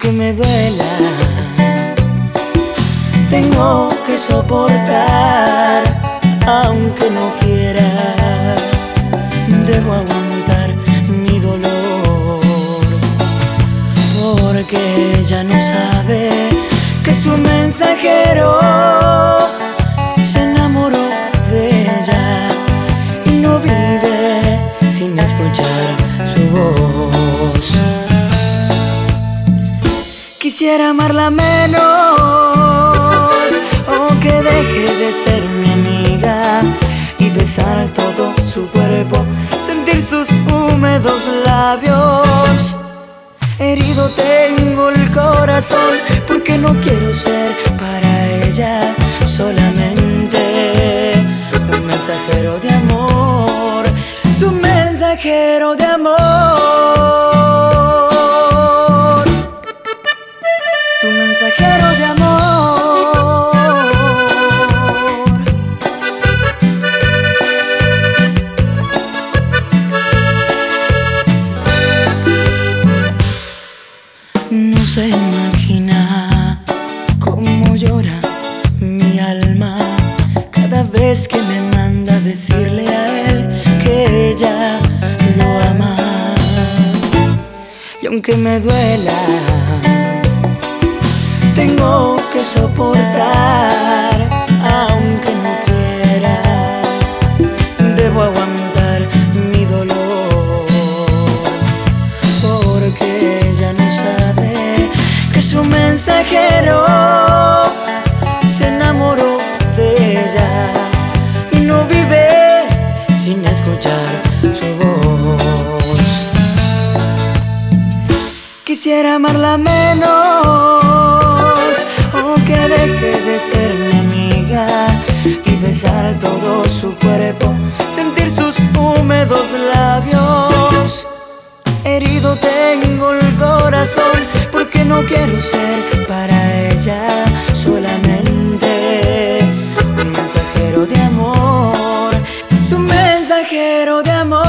aunque me duela, tengo que soportar, aunque no quiera, debo aguantar mi dolor, porque ella no sabe que su mensajero se enamoró de ella y no vive sin escuchar su voz. Quisiera amarla menos, o que deje de ser mi amiga y besar todo su cuerpo, sentir sus húmedos labios. Herido tengo el corazón porque no quiero ser para ella solamente un mensajero de amor, su mensajero de amor. Tu mensajero de amor. No se imagina cómo llora mi alma cada vez que me manda a decirle a él que ella lo ama. Y aunque me duela, tengo que soportar, aunque no quiera, debo aguantar mi dolor, porque ella no sabe que su mensajero se enamoró de ella y no vive sin escuchar su voz. Quisiera amarla menos, o que deje de ser mi amiga y besar todo su cuerpo, sentir sus húmedos labios. Herido tengo el corazón porque no quiero ser para ella solamente un mensajero de amor, su mensajero de amor.